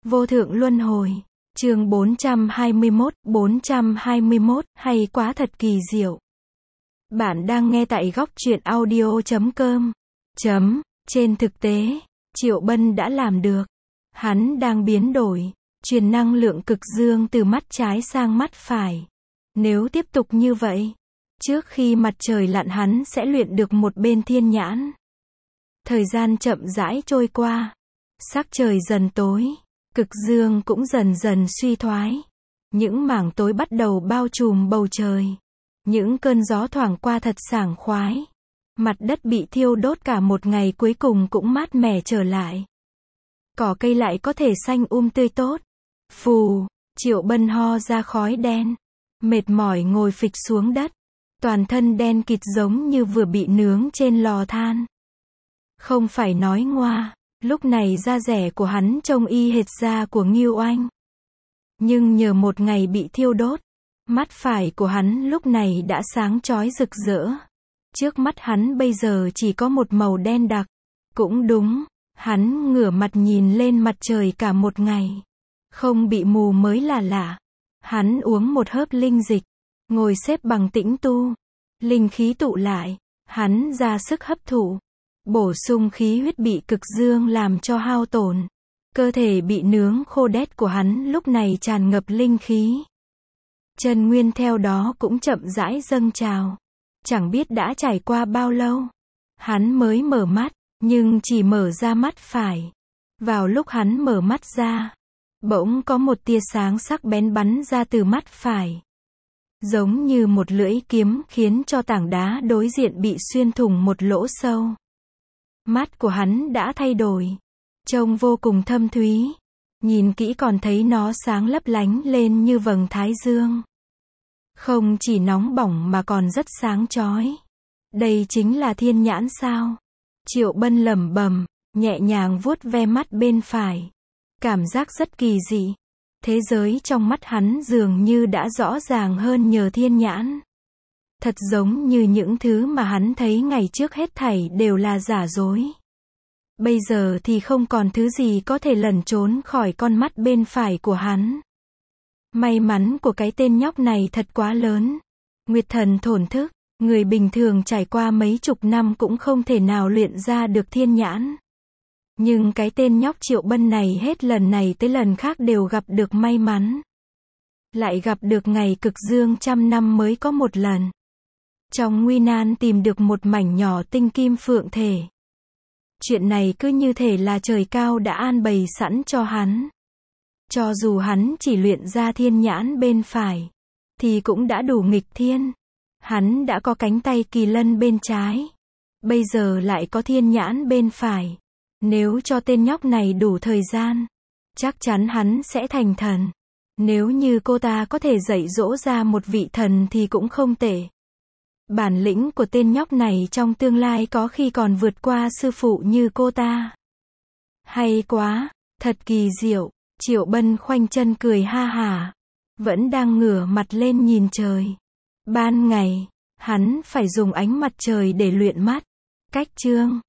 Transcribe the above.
Vô thượng luân hồi. Chương 421, hay quá thật kỳ diệu. Bạn đang nghe tại góc truyện audio.com. Trên thực tế, Triệu Bân đã làm được. Hắn đang biến đổi, truyền năng lượng cực dương từ mắt trái sang mắt phải. Nếu tiếp tục như vậy, trước khi mặt trời lặn hắn sẽ luyện được một bên thiên nhãn. Thời gian chậm rãi trôi qua. Sắc trời dần tối. Cực dương cũng dần dần suy thoái. Những mảng tối bắt đầu bao trùm bầu trời. Những cơn gió thoảng qua thật sảng khoái. Mặt đất bị thiêu đốt cả một ngày cuối cùng cũng mát mẻ trở lại. Cỏ cây lại có thể xanh tươi tốt. Phù, Triệu Bân ho ra khói đen. Mệt mỏi ngồi phịch xuống đất. Toàn thân đen kịt giống như vừa bị nướng trên lò than. Không phải nói ngoa. Lúc này da rẻ của hắn trông y hệt da của Ngưu Oanh. Nhưng nhờ một ngày bị thiêu đốt, mắt phải của hắn lúc này đã sáng chói rực rỡ. Trước mắt hắn bây giờ chỉ có một màu đen đặc. Cũng đúng, hắn ngửa mặt nhìn lên mặt trời cả một ngày. Không bị mù mới là lạ. Hắn uống một hớp linh dịch, ngồi xếp bằng tĩnh tu. Linh khí tụ lại, hắn ra sức hấp thụ. Bổ sung khí huyết bị cực dương làm cho hao tổn. Cơ thể bị nướng khô đét của hắn lúc này tràn ngập linh khí. Chân nguyên theo đó cũng chậm rãi dâng trào. Chẳng biết đã trải qua bao lâu. Hắn mới mở mắt, nhưng chỉ mở ra mắt phải. Vào lúc hắn mở mắt ra, bỗng có một tia sáng sắc bén bắn ra từ mắt phải. Giống như một lưỡi kiếm khiến cho tảng đá đối diện bị xuyên thủng một lỗ sâu. Mắt của hắn đã thay đổi. Trông vô cùng thâm thúy. Nhìn kỹ còn thấy nó sáng lấp lánh lên như vầng thái dương. Không chỉ nóng bỏng mà còn rất sáng chói. Đây chính là thiên nhãn sao? Triệu Bân lẩm bẩm, nhẹ nhàng vuốt ve mắt bên phải. Cảm giác rất kỳ dị. Thế giới trong mắt hắn dường như đã rõ ràng hơn nhờ thiên nhãn. Thật giống như những thứ mà hắn thấy ngày trước hết thảy đều là giả dối. Bây giờ thì không còn thứ gì có thể lẩn trốn khỏi con mắt bên phải của hắn. May mắn của cái tên nhóc này thật quá lớn. Nguyệt thần thổn thức, người bình thường trải qua mấy chục năm cũng không thể nào luyện ra được thiên nhãn. Nhưng cái tên nhóc Triệu Bân này hết lần này tới lần khác đều gặp được may mắn. Lại gặp được ngày cực dương 100 năm mới có một lần. Trong nguy nan tìm được một mảnh nhỏ tinh kim phượng thể. Chuyện này cứ như thể là trời cao đã an bày sẵn cho hắn. Cho dù hắn chỉ luyện ra thiên nhãn bên phải, thì cũng đã đủ nghịch thiên. Hắn đã có cánh tay kỳ lân bên trái. Bây giờ lại có thiên nhãn bên phải. Nếu cho tên nhóc này đủ thời gian, chắc chắn hắn sẽ thành thần. Nếu như cô ta có thể dạy dỗ ra một vị thần thì cũng không tệ. Bản lĩnh của tên nhóc này trong tương lai có khi còn vượt qua sư phụ như cô ta. Hay quá, thật kỳ diệu. Triệu Bân khoanh chân cười ha hả. Vẫn đang ngửa mặt lên nhìn trời. Ban ngày, hắn phải dùng ánh mặt trời để luyện mắt. Cách chương